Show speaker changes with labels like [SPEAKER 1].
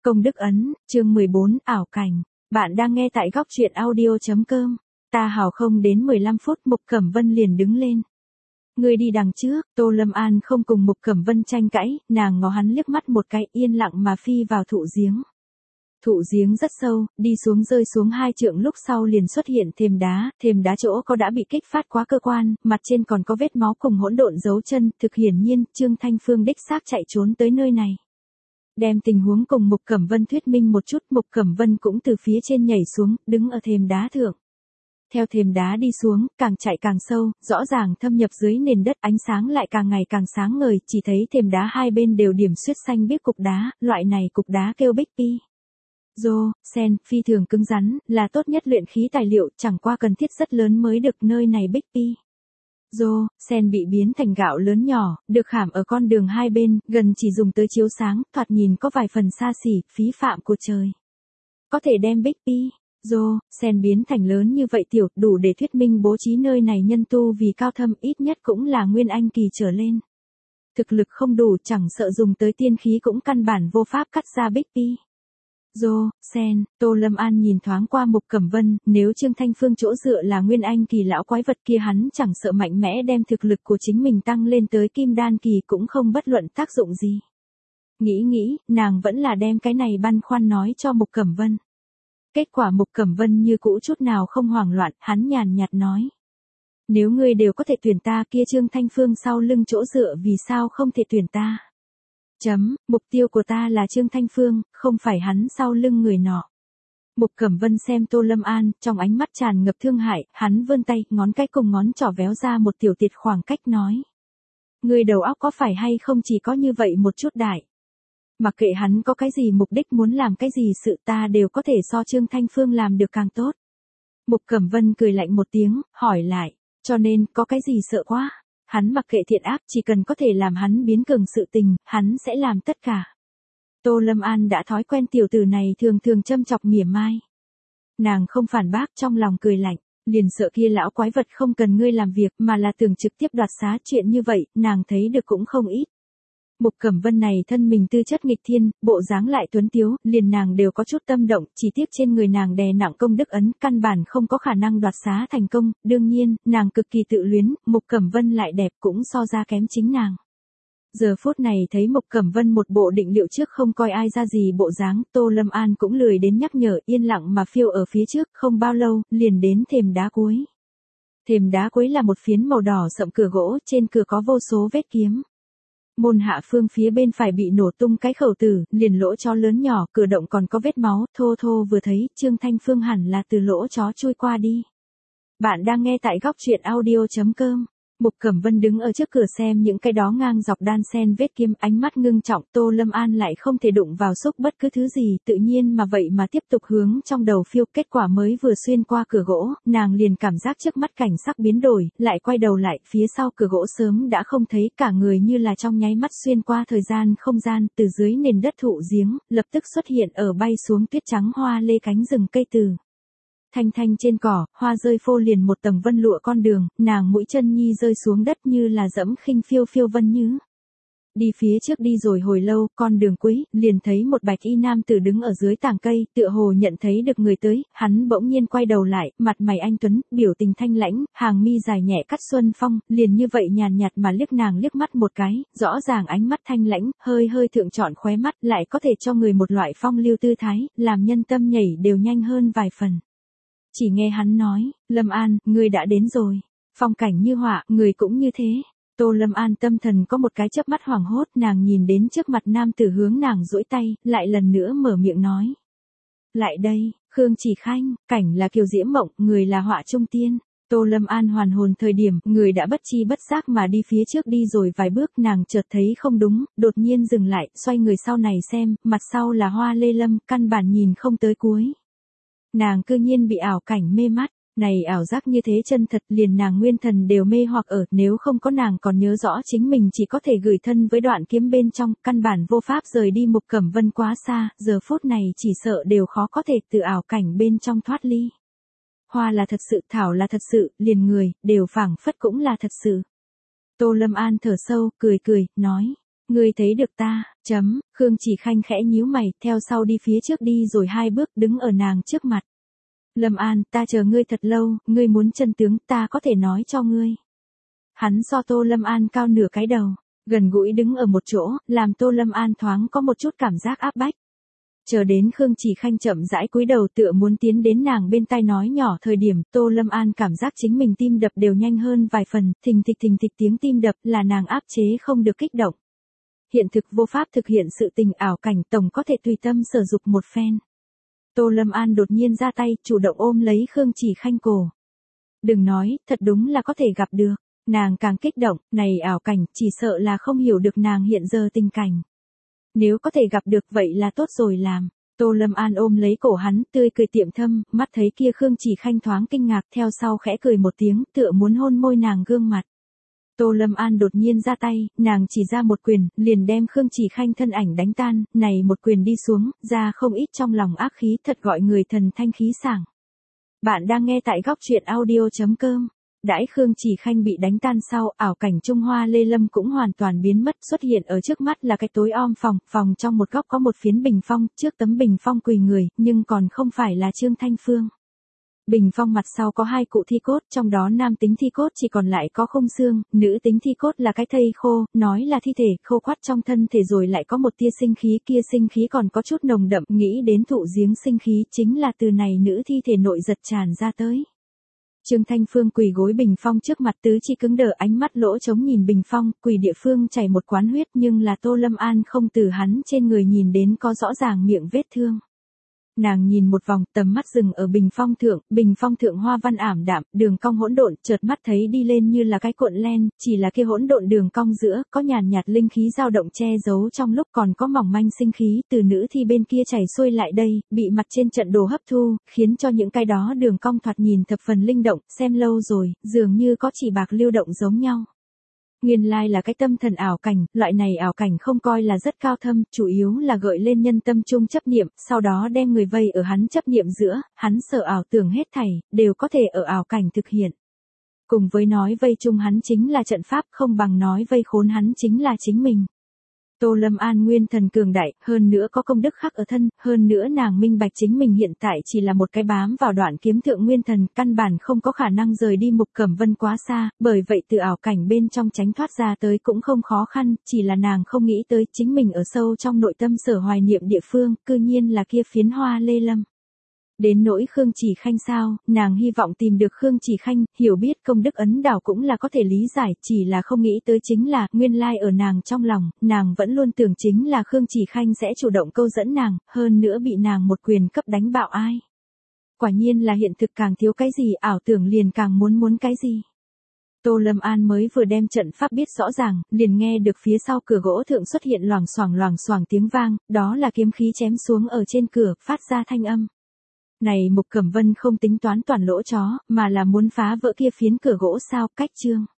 [SPEAKER 1] Công đức ấn, chương 14, ảo cảnh. Bạn đang nghe tại góc truyện audio.com. Ta hào không đến 15 phút Mục Cẩm Vân liền đứng lên. Người đi đằng trước, Tô Lâm An không cùng Mục Cẩm Vân tranh cãi, nàng ngó hắn liếc mắt một cái yên lặng mà phi vào thụ giếng. Thụ giếng rất sâu, đi xuống rơi xuống 2 trượng lúc sau liền xuất hiện thềm đá chỗ có đã bị kích phát quá cơ quan, mặt trên còn có vết máu cùng hỗn độn dấu chân, thực hiển nhiên, Trương Thanh Phương đích xác chạy trốn tới nơi này. Đem tình huống cùng Mục Cẩm Vân thuyết minh một chút, Mục Cẩm Vân cũng từ phía trên nhảy xuống, đứng ở thềm đá thượng. Theo thềm đá đi xuống, càng chạy càng sâu, rõ ràng thâm nhập dưới nền đất, ánh sáng lại càng ngày càng sáng ngời, chỉ thấy thềm đá hai bên đều điểm xuyết xanh biếc cục đá, loại này cục đá kêu bích pi. Sen, phi thường cứng rắn, là tốt nhất luyện khí tài liệu, chẳng qua cần thiết rất lớn mới được nơi này bích pi. Sen bị biến thành gạo lớn nhỏ, được khảm ở con đường hai bên, gần chỉ dùng tới chiếu sáng, thoạt nhìn có vài phần xa xỉ, phí phạm của trời. Có thể đem bích pi, sen biến thành lớn như vậy tiểu, đủ để thuyết minh bố trí nơi này nhân tu vì cao thâm ít nhất cũng là nguyên anh kỳ trở lên. Thực lực không đủ chẳng sợ dùng tới tiên khí cũng căn bản vô pháp cắt ra bích pi. Sen, Tô Lâm An nhìn thoáng qua Mục Cẩm Vân, nếu Trương Thanh Phương chỗ dựa là nguyên anh kỳ lão quái vật kia hắn chẳng sợ mạnh mẽ đem thực lực của chính mình tăng lên tới kim đan kỳ cũng không bất luận tác dụng gì. Nghĩ, nàng vẫn là đem cái này băn khoăn nói cho Mục Cẩm Vân. Kết quả Mục Cẩm Vân như cũ chút nào không hoảng loạn, hắn nhàn nhạt nói. Nếu ngươi đều có thể tuyển ta kia Trương Thanh Phương sau lưng chỗ dựa vì sao không thể tuyển ta? Mục tiêu của ta là Trương Thanh Phương, không phải hắn sau lưng người nọ. Mục Cẩm Vân xem Tô Lâm An, trong ánh mắt tràn ngập thương hại, hắn vươn tay, ngón cái cùng ngón trỏ véo ra một tiểu tiệt khoảng cách nói. Người đầu óc có phải hay không chỉ có như vậy một chút đại. Mặc kệ hắn có cái gì mục đích muốn làm cái gì sự ta đều có thể so Trương Thanh Phương làm được càng tốt. Mục Cẩm Vân cười lạnh một tiếng, hỏi lại, cho nên có cái gì sợ quá. Hắn mặc kệ thiện ác, chỉ cần có thể làm hắn biến cường sự tình, hắn sẽ làm tất cả. Tô Lâm An đã thói quen tiểu tử này thường châm chọc mỉa mai. Nàng không phản bác, trong lòng cười lạnh, liền sợ kia lão quái vật không cần ngươi làm việc mà là tưởng trực tiếp đoạt xá, chuyện như vậy, nàng thấy được cũng không ít. Mục Cẩm Vân này thân mình tư chất nghịch thiên, bộ dáng lại tuấn tiếu, liền nàng đều có chút tâm động, chỉ tiếc trên người nàng đè nặng công đức ấn, căn bản không có khả năng đoạt xá thành công, đương nhiên, nàng cực kỳ tự luyến, Mục Cẩm Vân lại đẹp cũng so ra kém chính nàng. Giờ phút này thấy Mục Cẩm Vân một bộ định liệu trước không coi ai ra gì bộ dáng, Tô Lâm An cũng lười đến nhắc nhở, yên lặng mà phiêu ở phía trước, không bao lâu, liền đến thềm đá cuối. Thềm đá cuối là một phiến màu đỏ sậm cửa gỗ, trên cửa có vô số vết kiếm. Môn hạ phương phía bên phải bị nổ tung cái khẩu tử, liền lỗ chó lớn nhỏ, cửa động còn có vết máu, thô vừa thấy, Trương Thanh Phương hẳn là từ lỗ chó chui qua đi. Bạn đang nghe tại góc truyện audio.com. Mục Cẩm Vân đứng ở trước cửa xem những cái đó ngang dọc đan sen vết kiếm, ánh mắt ngưng trọng, Tô Lâm An lại không thể đụng vào xúc bất cứ thứ gì, tự nhiên mà vậy mà tiếp tục hướng trong đầu phiêu, kết quả mới vừa xuyên qua cửa gỗ, nàng liền cảm giác trước mắt cảnh sắc biến đổi, lại quay đầu lại, phía sau cửa gỗ sớm đã không thấy, cả người như là trong nháy mắt xuyên qua thời gian không gian, từ dưới nền đất thụ giếng, lập tức xuất hiện ở bay xuống tuyết trắng hoa lê cánh rừng cây từ. Thanh trên cỏ, hoa rơi phô liền một tầng vân lụa con đường, nàng mũi chân nhi rơi xuống đất như là dẫm khinh phiêu vân nhứ. Đi phía trước đi rồi hồi lâu, con đường cuối, liền thấy một bạch y nam tử đứng ở dưới tàng cây, tựa hồ nhận thấy được người tới, hắn bỗng nhiên quay đầu lại, mặt mày anh tuấn, biểu tình thanh lãnh, hàng mi dài nhẹ cắt xuân phong, liền như vậy nhàn nhạt mà liếc nàng liếc mắt một cái, rõ ràng ánh mắt thanh lãnh, hơi thượng trọn khóe mắt, lại có thể cho người một loại phong lưu tư thái, làm nhân tâm nhảy đều nhanh hơn vài phần. Chỉ nghe hắn nói, Lâm An, ngươi đã đến rồi. Phong cảnh như họa, người cũng như thế. Tô Lâm An tâm thần có một cái chớp mắt hoảng hốt, nàng nhìn đến trước mặt nam tử hướng nàng duỗi tay, lại lần nữa mở miệng nói. Lại đây, Khương Chỉ Khanh, cảnh là kiều diễm mộng, người là họa trung tiên. Tô Lâm An hoàn hồn thời điểm, người đã bất chi bất giác mà đi phía trước đi rồi vài bước, nàng chợt thấy không đúng, đột nhiên dừng lại, xoay người sau này xem, mặt sau là hoa lê lâm, căn bản nhìn không tới cuối. Nàng cư nhiên bị ảo cảnh mê mắt, này ảo giác như thế chân thật, liền nàng nguyên thần đều mê hoặc ở, nếu không có nàng còn nhớ rõ chính mình chỉ có thể gửi thân với đoạn kiếm bên trong, căn bản vô pháp rời đi Mục Cẩm Vân quá xa, giờ phút này chỉ sợ đều khó có thể từ ảo cảnh bên trong thoát ly. Hoa là thật sự, thảo là thật sự, liền người, đều phảng phất cũng là thật sự. Tô Lâm An thở sâu, cười, nói. Ngươi thấy được ta, Khương Chỉ Khanh khẽ nhíu mày, theo sau đi phía trước đi rồi 2 bước đứng ở nàng trước mặt. Lâm An, ta chờ ngươi thật lâu, ngươi muốn chân tướng, ta có thể nói cho ngươi. Hắn so Tô Lâm An cao nửa cái đầu, gần gũi đứng ở một chỗ, làm Tô Lâm An thoáng có một chút cảm giác áp bách. Chờ đến Khương Chỉ Khanh chậm rãi cúi đầu tựa muốn tiến đến nàng bên tai nói nhỏ thời điểm, Tô Lâm An cảm giác chính mình tim đập đều nhanh hơn vài phần, thình thịch tiếng tim đập là nàng áp chế không được kích động. Hiện thực vô pháp thực hiện sự tình ảo cảnh tổng có thể tùy tâm sở dục một phen. Tô Lâm An đột nhiên ra tay, chủ động ôm lấy Khương Chỉ Khanh cổ. Đừng nói, thật đúng là có thể gặp được. Nàng càng kích động, này ảo cảnh, chỉ sợ là không hiểu được nàng hiện giờ tình cảnh. Nếu có thể gặp được vậy là tốt rồi làm. Tô Lâm An ôm lấy cổ hắn, tươi cười tiệm thâm, mắt thấy kia Khương Chỉ Khanh thoáng kinh ngạc theo sau khẽ cười một tiếng, tựa muốn hôn môi nàng gương mặt. Tô Lâm An đột nhiên ra tay, nàng chỉ ra một quyền, liền đem Khương Chỉ Khanh thân ảnh đánh tan, này một quyền đi xuống, ra không ít trong lòng ác khí, thật gọi người thần thanh khí sảng. Bạn đang nghe tại góc truyện audio.com. Đãi Khương Chỉ Khanh bị đánh tan sau, ảo cảnh Trung Hoa Lê Lâm cũng hoàn toàn biến mất, xuất hiện ở trước mắt là cái tối om phòng trong một góc có một phiến bình phong, trước tấm bình phong quỳ người, nhưng còn không phải là Trương Thanh Phương. Bình phong mặt sau có 2 cụ thi cốt, trong đó nam tính thi cốt chỉ còn lại có khung xương, nữ tính thi cốt là cái thây khô, nói là thi thể khô quắt trong thân thể rồi lại có một tia sinh khí, kia sinh khí còn có chút nồng đậm, nghĩ đến thụ giếng sinh khí chính là từ này nữ thi thể nội giật tràn ra tới. Trương Thanh Phương quỳ gối bình phong trước mặt, tứ chi cứng đờ, ánh mắt lỗ trống nhìn bình phong, quỳ địa phương chảy một quán huyết, nhưng là Tô Lâm An không từ hắn trên người nhìn đến có rõ ràng miệng vết thương. Nàng nhìn một vòng, tầm mắt dừng ở bình phong thượng hoa văn ảm đạm, đường cong hỗn độn, chợt mắt thấy đi lên như là cái cuộn len, chỉ là kia hỗn độn đường cong giữa, có nhàn nhạt linh khí dao động che giấu trong lúc còn có mỏng manh sinh khí từ nữ thi bên kia chảy xuôi lại đây, bị mặt trên trận đồ hấp thu, khiến cho những cái đó đường cong thoạt nhìn thập phần linh động, xem lâu rồi, dường như có chỉ bạc lưu động giống nhau. Nguyên lai là cái tâm thần ảo cảnh, loại này ảo cảnh không coi là rất cao thâm, chủ yếu là gợi lên nhân tâm trung chấp niệm, sau đó đem người vây ở hắn chấp niệm giữa, hắn sợ ảo tưởng hết thảy, đều có thể ở ảo cảnh thực hiện. Cùng với nói vây chung hắn chính là trận pháp, không bằng nói vây khốn hắn chính là chính mình. Tô Lâm An nguyên thần cường đại, hơn nữa có công đức khắc ở thân, hơn nữa nàng minh bạch chính mình hiện tại chỉ là một cái bám vào đoạn kiếm thượng nguyên thần, căn bản không có khả năng rời đi Mục Cẩm Vân quá xa, bởi vậy từ ảo cảnh bên trong tránh thoát ra tới cũng không khó khăn, chỉ là nàng không nghĩ tới chính mình ở sâu trong nội tâm sở hoài niệm địa phương, cư nhiên là kia phiến Hoa Lê Lâm. Đến nỗi Khương Chỉ Khanh sao, nàng hy vọng tìm được Khương Chỉ Khanh, hiểu biết công đức ấn đảo cũng là có thể lý giải, chỉ là không nghĩ tới chính là, nguyên lai ở nàng trong lòng, nàng vẫn luôn tưởng chính là Khương Chỉ Khanh sẽ chủ động câu dẫn nàng, hơn nữa bị nàng một quyền cấp đánh bạo ai. Quả nhiên là hiện thực càng thiếu cái gì, ảo tưởng liền càng muốn cái gì. Tô Lâm An mới vừa đem trận pháp biết rõ ràng, liền nghe được phía sau cửa gỗ thượng xuất hiện loảng xoảng tiếng vang, đó là kiếm khí chém xuống ở trên cửa, phát ra thanh âm. Này Mục Cẩm Vân không tính toán toàn lỗ chó, mà là muốn phá vỡ kia phiến cửa gỗ sao, cách chương.